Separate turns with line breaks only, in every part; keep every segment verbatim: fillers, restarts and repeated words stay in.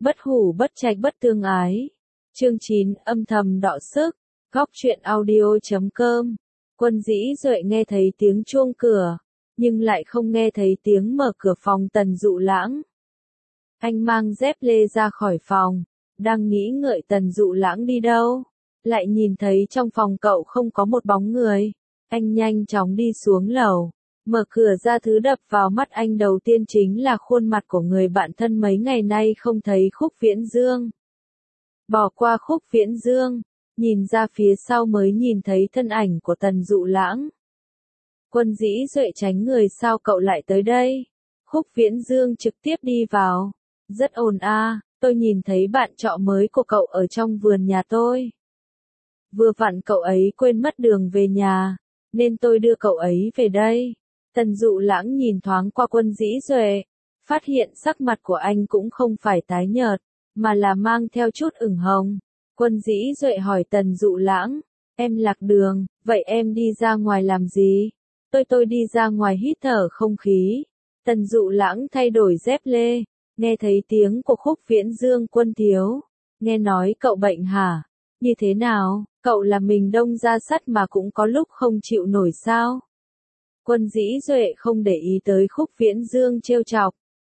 Bất hủ bất trạch bất tương ái. Chương chín, âm thầm đọ sức. Góc truyện audio chấm com. Quân Dĩ Duệ nghe thấy tiếng chuông cửa, nhưng lại không nghe thấy tiếng mở cửa phòng Tần Dụ Lãng. Anh mang dép lê ra khỏi phòng, đang nghĩ ngợi Tần Dụ Lãng đi đâu, lại nhìn thấy trong phòng cậu không có một bóng người. Anh nhanh chóng đi xuống lầu, mở cửa ra, thứ đập vào mắt anh đầu tiên chính là khuôn mặt của người bạn thân mấy ngày nay không thấy, Khúc Viễn Dương. Bỏ qua Khúc Viễn Dương, nhìn ra phía sau mới nhìn thấy thân ảnh của Tần Dụ Lãng. Quân Dĩ Duệ tránh người, sao cậu lại tới đây? Khúc Viễn Dương trực tiếp đi vào. Rất ồn a, tôi nhìn thấy bạn trọ mới của cậu ở trong vườn nhà tôi. Vừa vặn cậu ấy quên mất đường về nhà, nên tôi đưa cậu ấy về đây. Tần Dụ Lãng nhìn thoáng qua Quân Dĩ Duệ, phát hiện sắc mặt của anh cũng không phải tái nhợt, mà là mang theo chút ửng hồng. Quân Dĩ Duệ hỏi Tần Dụ Lãng, em lạc đường, vậy em đi ra ngoài làm gì? Tôi tôi đi ra ngoài hít thở không khí. Tần Dụ Lãng thay đổi dép lê, nghe thấy tiếng của Khúc Viễn Dương, Quân thiếu, nghe nói cậu bệnh hả? Như thế nào, cậu là mình đông ra sắt mà cũng có lúc không chịu nổi sao? Quân Dĩ Duệ không để ý tới Khúc Viễn Dương trêu chọc.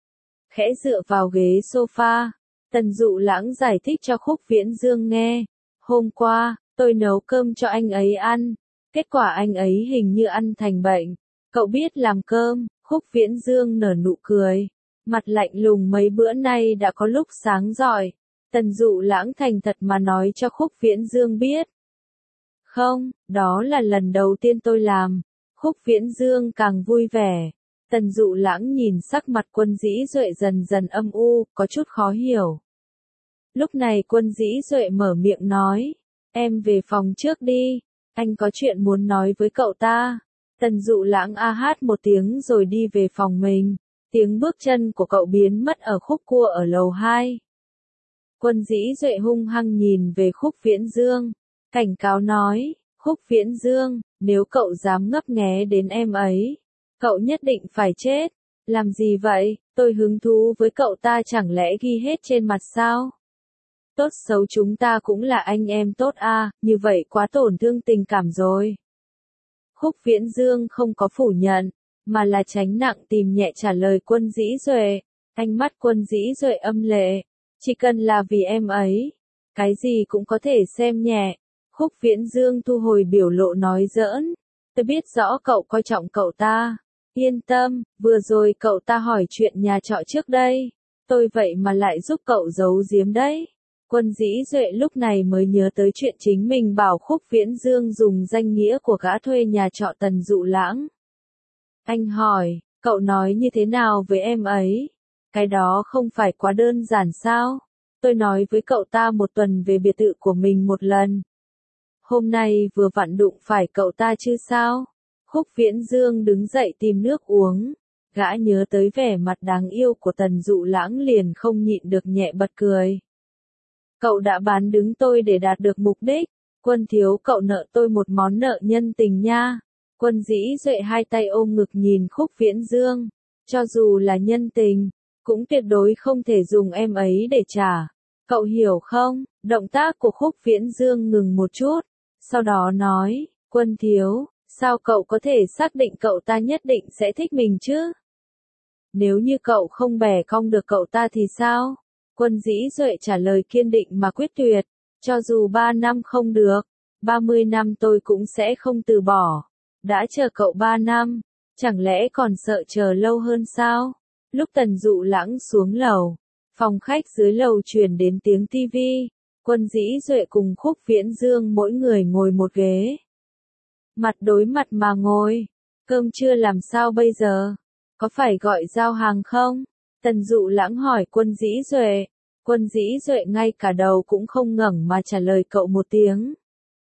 Khẽ dựa vào ghế sofa, Tần Dụ Lãng giải thích cho Khúc Viễn Dương nghe. Hôm qua, tôi nấu cơm cho anh ấy ăn, kết quả anh ấy hình như ăn thành bệnh. Cậu biết làm cơm? Khúc Viễn Dương nở nụ cười, mặt lạnh lùng, mấy bữa nay đã có lúc sáng rọi. Tần Dụ Lãng thành thật mà nói cho Khúc Viễn Dương biết. Không, đó là lần đầu tiên tôi làm. Khúc Viễn Dương càng vui vẻ. Tần Dụ Lãng nhìn sắc mặt Quân Dĩ Duệ dần dần âm u, có chút khó hiểu. Lúc này Quân Dĩ Duệ mở miệng nói, em về phòng trước đi, anh có chuyện muốn nói với cậu ta. Tần Dụ Lãng a hát một tiếng rồi đi về phòng mình, tiếng bước chân của cậu biến mất ở khúc cua ở lầu hai. Quân Dĩ Duệ hung hăng nhìn về Khúc Viễn Dương, cảnh cáo nói, Khúc Viễn Dương, nếu cậu dám ngấp nghé đến em ấy, cậu nhất định phải chết. Làm gì vậy, tôi hứng thú với cậu ta chẳng lẽ ghi hết trên mặt sao? Tốt xấu chúng ta cũng là anh em tốt a, như vậy quá tổn thương tình cảm rồi. Khúc Viễn Dương không có phủ nhận, mà là tránh nặng tìm nhẹ trả lời Quân Dĩ Duệ. Ánh mắt Quân Dĩ Duệ âm lệ, chỉ cần là vì em ấy, cái gì cũng có thể xem nhẹ. Khúc Viễn Dương thu hồi biểu lộ nói giỡn, tôi biết rõ cậu coi trọng cậu ta. Yên tâm, vừa rồi cậu ta hỏi chuyện nhà trọ trước đây, tôi vậy mà lại giúp cậu giấu giếm đấy. Quân Dĩ Duệ lúc này mới nhớ tới chuyện chính mình bảo Khúc Viễn Dương dùng danh nghĩa của gã thuê nhà trọ Tần Dụ Lãng. Anh hỏi, cậu nói như thế nào với em ấy? Cái đó không phải quá đơn giản sao? Tôi nói với cậu ta một tuần về biệt thự của mình một lần. Hôm nay vừa vặn đụng phải cậu ta chứ sao? Khúc Viễn Dương đứng dậy tìm nước uống. Gã nhớ tới vẻ mặt đáng yêu của Tần Dụ Lãng liền không nhịn được nhẹ bật cười. Cậu đã bán đứng tôi để đạt được mục đích. Quân thiếu, cậu nợ tôi một món nợ nhân tình nha. Quân Dĩ Duệ hai tay ôm ngực nhìn Khúc Viễn Dương. Cho dù là nhân tình, cũng tuyệt đối không thể dùng em ấy để trả. Cậu hiểu không? Động tác của Khúc Viễn Dương ngừng một chút, sau đó nói, Quân thiếu, sao cậu có thể xác định cậu ta nhất định sẽ thích mình chứ? Nếu như cậu không bẻ cong được cậu ta thì sao? Quân Dĩ Duệ trả lời kiên định mà quyết tuyệt, cho dù ba năm không được, ba mươi năm tôi cũng sẽ không từ bỏ. Đã chờ cậu ba năm, chẳng lẽ còn sợ chờ lâu hơn sao? Lúc Tần Dụ Lãng xuống lầu, phòng khách dưới lầu truyền đến tiếng tivi. Quân Dĩ Duệ cùng Khúc Viễn Dương mỗi người ngồi một ghế, mặt đối mặt mà ngồi. Cơm trưa làm sao bây giờ? Có phải gọi giao hàng không? Tần Dụ Lãng hỏi Quân Dĩ Duệ. Quân Dĩ Duệ ngay cả đầu cũng không ngẩng mà trả lời cậu một tiếng.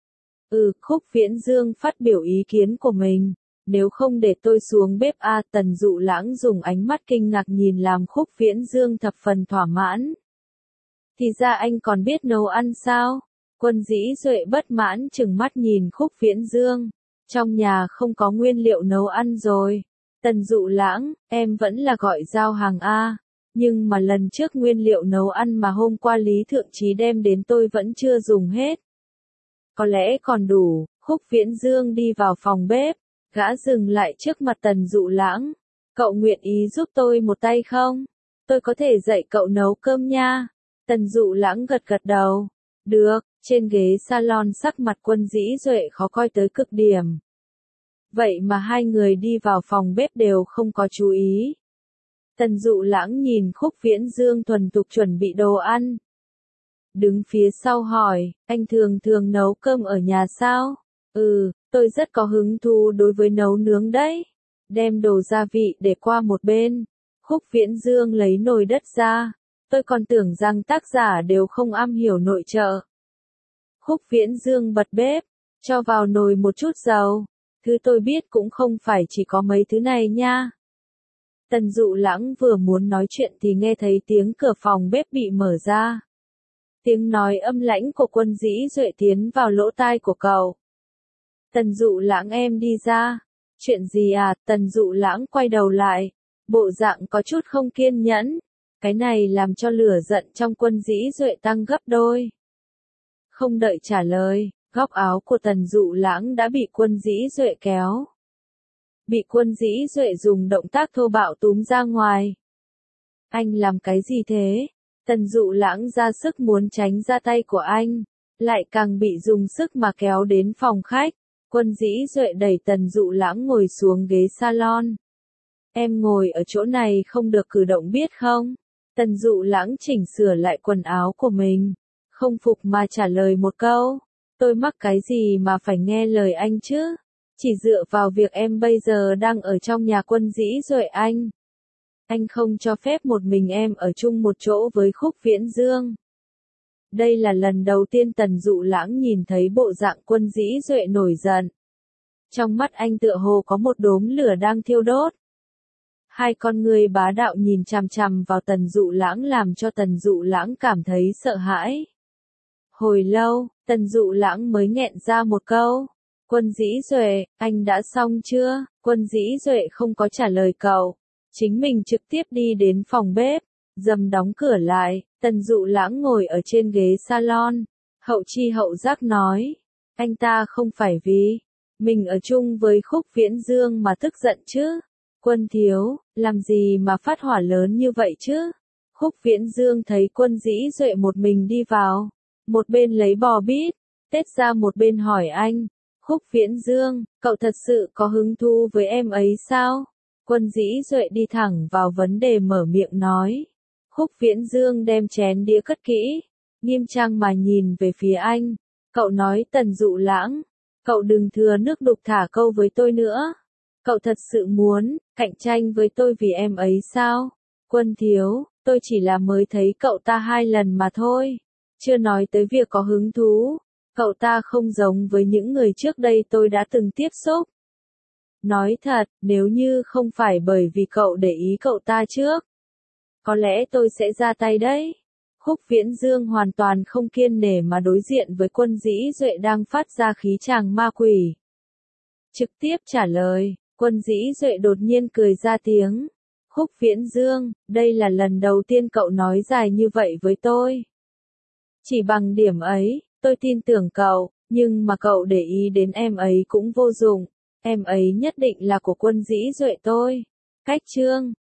Ừ, Khúc Viễn Dương phát biểu ý kiến của mình. Nếu không để tôi xuống bếp a, à, Tần Dụ Lãng dùng ánh mắt kinh ngạc nhìn làm Khúc Viễn Dương thập phần thỏa mãn. Thì ra anh còn biết nấu ăn sao? Quân Dĩ Duệ bất mãn chừng mắt nhìn Khúc Viễn Dương. Trong nhà không có nguyên liệu nấu ăn rồi. Tần Dụ Lãng, em vẫn là gọi giao hàng a. Nhưng mà lần trước nguyên liệu nấu ăn mà hôm qua Lý Thượng Chí đem đến tôi vẫn chưa dùng hết. Có lẽ còn đủ. Khúc Viễn Dương đi vào phòng bếp, gã dừng lại trước mặt Tần Dụ Lãng. Cậu nguyện ý giúp tôi một tay không? Tôi có thể dạy cậu nấu cơm nha. Tần Dụ Lãng gật gật đầu. Được. Trên ghế salon sắc mặt Quân Dĩ Duệ khó coi tới cực điểm. Vậy mà hai người đi vào phòng bếp đều không có chú ý. Tần Dụ Lãng nhìn Khúc Viễn Dương thuần thục chuẩn bị đồ ăn. Đứng phía sau hỏi, anh thường thường nấu cơm ở nhà sao? Ừ, tôi rất có hứng thú đối với nấu nướng đấy. Đem đồ gia vị để qua một bên. Khúc Viễn Dương lấy nồi đất ra. Tôi còn tưởng rằng tác giả đều không am hiểu nội trợ. Khúc Viễn Dương bật bếp, cho vào nồi một chút dầu. Thứ tôi biết cũng không phải chỉ có mấy thứ này nha. Tần Dụ Lãng vừa muốn nói chuyện thì nghe thấy tiếng cửa phòng bếp bị mở ra. Tiếng nói âm lãnh của Quân Dĩ Duệ tiến vào lỗ tai của cậu. Tần Dụ Lãng em đi ra. Chuyện gì à? Tần Dụ Lãng quay đầu lại. Bộ dạng có chút không kiên nhẫn. Cái này làm cho lửa giận trong Quân Dĩ Duệ tăng gấp đôi. Không đợi trả lời, góc áo của Tần Dụ Lãng đã bị Quân Dĩ Duệ kéo. Bị Quân Dĩ Duệ dùng động tác thô bạo túm ra ngoài. Anh làm cái gì thế? Tần Dụ Lãng ra sức muốn tránh ra tay của anh, lại càng bị dùng sức mà kéo đến phòng khách. Quân Dĩ Duệ đẩy Tần Dụ Lãng ngồi xuống ghế salon. Em ngồi ở chỗ này không được cử động biết không? Tần Dụ Lãng chỉnh sửa lại quần áo của mình, không phục mà trả lời một câu. Tôi mắc cái gì mà phải nghe lời anh chứ? Chỉ dựa vào việc em bây giờ đang ở trong nhà Quân Dĩ Duệ anh. Anh không cho phép một mình em ở chung một chỗ với Khúc Viễn Dương. Đây là lần đầu tiên Tần Dụ Lãng nhìn thấy bộ dạng Quân Dĩ Duệ nổi giận. Trong mắt anh tựa hồ có một đốm lửa đang thiêu đốt. Hai con người bá đạo nhìn chằm chằm vào Tần Dụ Lãng làm cho Tần Dụ Lãng cảm thấy sợ hãi. Hồi lâu, Tần Dụ Lãng mới nghẹn ra một câu. Quân Dĩ Duệ, anh đã xong chưa? Quân Dĩ Duệ không có trả lời cậu. Chính mình trực tiếp đi đến phòng bếp, dầm đóng cửa lại. Tần Dụ Lãng ngồi ở trên ghế salon. Hậu chi hậu giác nói. Anh ta không phải vì mình ở chung với Khúc Viễn Dương mà tức giận chứ? Quân thiếu, làm gì mà phát hỏa lớn như vậy chứ? Khúc Viễn Dương thấy Quân Dĩ Duệ một mình đi vào. Một bên lấy bò bít, tết ra một bên hỏi anh. Khúc Viễn Dương, cậu thật sự có hứng thú với em ấy sao? Quân Dĩ Duệ đi thẳng vào vấn đề mở miệng nói. Khúc Viễn Dương đem chén đĩa cất kỹ, nghiêm trang mà nhìn về phía anh. Cậu nói Tần Dụ Lãng, cậu đừng thừa nước đục thả câu với tôi nữa. Cậu thật sự muốn cạnh tranh với tôi vì em ấy sao? Quân thiếu, tôi chỉ là mới thấy cậu ta hai lần mà thôi. Chưa nói tới việc có hứng thú. Cậu ta không giống với những người trước đây tôi đã từng tiếp xúc. Nói thật, nếu như không phải bởi vì cậu để ý cậu ta trước, có lẽ tôi sẽ ra tay đấy. Khúc Viễn Dương hoàn toàn không kiên nể mà đối diện với Quân Dĩ Duệ đang phát ra khí tràng ma quỷ. Trực tiếp trả lời, Quân Dĩ Duệ đột nhiên cười ra tiếng. Khúc Viễn Dương, đây là lần đầu tiên cậu nói dài như vậy với tôi. Chỉ bằng điểm ấy, tôi tin tưởng cậu, nhưng mà cậu để ý đến em ấy cũng vô dụng. Em ấy nhất định là của Quân Dĩ Duệ tôi. Cách chương